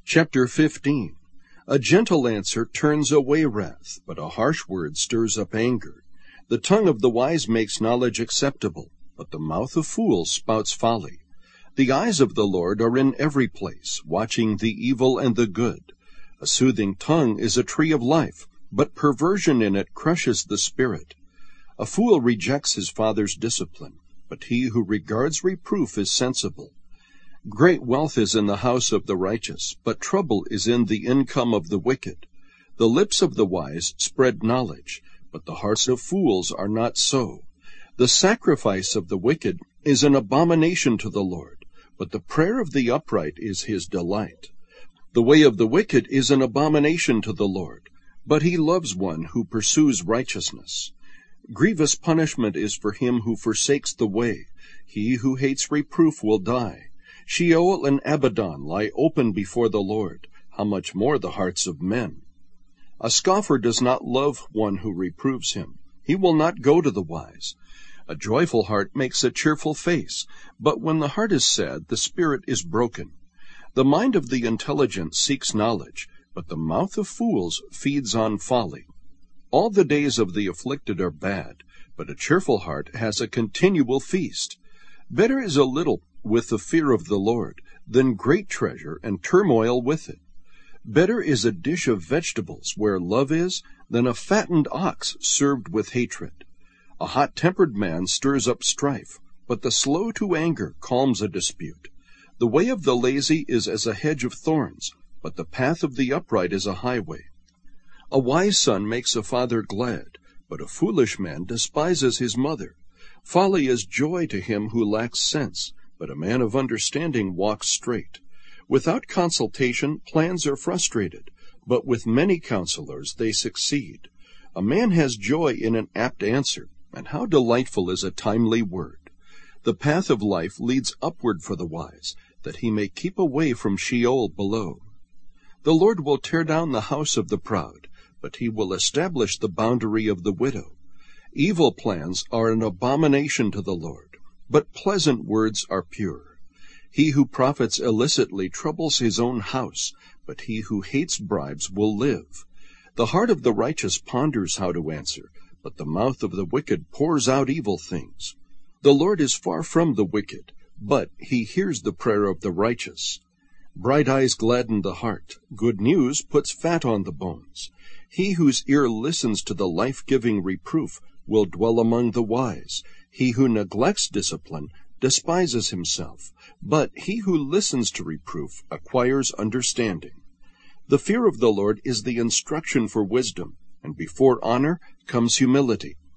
Chapter 15. A gentle answer turns away wrath, but a harsh word stirs up anger. The tongue of the wise makes knowledge acceptable, but the mouth of fools spouts folly. The eyes of the Lord are in every place, watching the evil and the good. A soothing tongue is a tree of life, but perversion in it crushes the spirit. A fool rejects his father's discipline, but he who regards reproof is sensible. Great wealth is in the house of the righteous, but trouble is in the income of the wicked. The lips of the wise spread knowledge, but the hearts of fools are not so. The sacrifice of the wicked is an abomination to the Lord, but the prayer of the upright is his delight. The way of the wicked is an abomination to the Lord, but he loves one who pursues righteousness. Grievous punishment is for him who forsakes the way. He who hates reproof will die. Sheol and Abaddon lie open before the Lord. How much more the hearts of men? A scoffer does not love one who reproves him. He will not go to the wise. A joyful heart makes a cheerful face, but when the heart is sad, the spirit is broken. The mind of the intelligent seeks knowledge, but the mouth of fools feeds on folly. All the days of the afflicted are bad, but a cheerful heart has a continual feast. Better is a little with the fear of the Lord than great treasure and turmoil with it. Better is a dish of vegetables where love is than a fattened ox served with hatred. A hot-tempered man stirs up strife, but the slow to anger calms a dispute. The way of the lazy is as a hedge of thorns, but the path of the upright is a highway. A wise son makes a father glad, but a foolish man despises his mother. Folly is joy to him who lacks sense, but a man of understanding walks straight. Without consultation, plans are frustrated, but with many counselors they succeed. A man has joy in an apt answer, and how delightful is a timely word. The path of life leads upward for the wise, that he may keep away from Sheol below. The Lord will tear down the house of the proud, but he will establish the boundary of the widow. Evil plans are an abomination to the Lord, but pleasant words are pure. He who profits illicitly troubles his own house, but he who hates bribes will live. The heart of the righteous ponders how to answer, but the mouth of the wicked pours out evil things. The Lord is far from the wicked, but he hears the prayer of the righteous. Bright eyes gladden the heart. Good news puts fat on the bones. He whose ear listens to the life-giving reproof will dwell among the wise. He who neglects discipline despises himself, but he who listens to reproof acquires understanding. The fear of the Lord is the instruction for wisdom, and before honor comes humility.